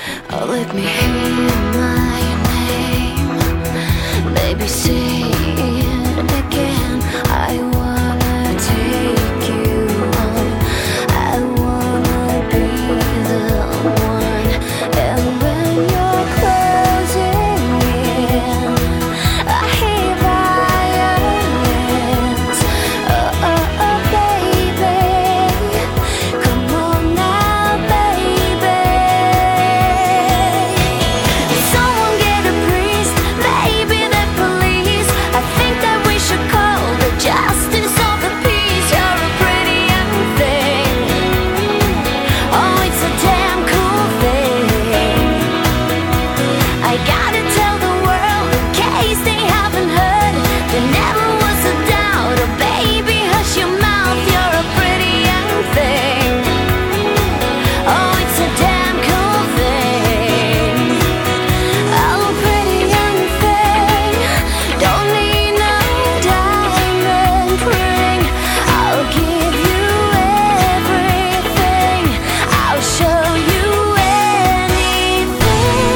Oh, let me hear my name. Baby, say it again. I wanna take you home. I wanna be the one. And when you're closing in, I hear violins. Oh, oh, oh, baby. Come on now, baby. Someone get a priest, maybe the police. I think that we should call the justice of the peace. You're a pretty young thing. Oh, it's a damn cool thing. I gotta tell the world in case they haven't heard. There never was a doubt. Oh, baby, hush your mouth. You're a pretty young thing. Oh, it's a damn cool thing. Oh, pretty young thing. Don't need no diamond ring. I'll give you everything. I'll show you anything.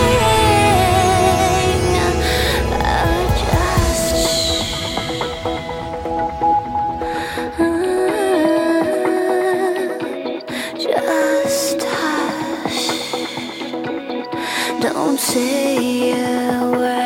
Just hush. Don't say a word.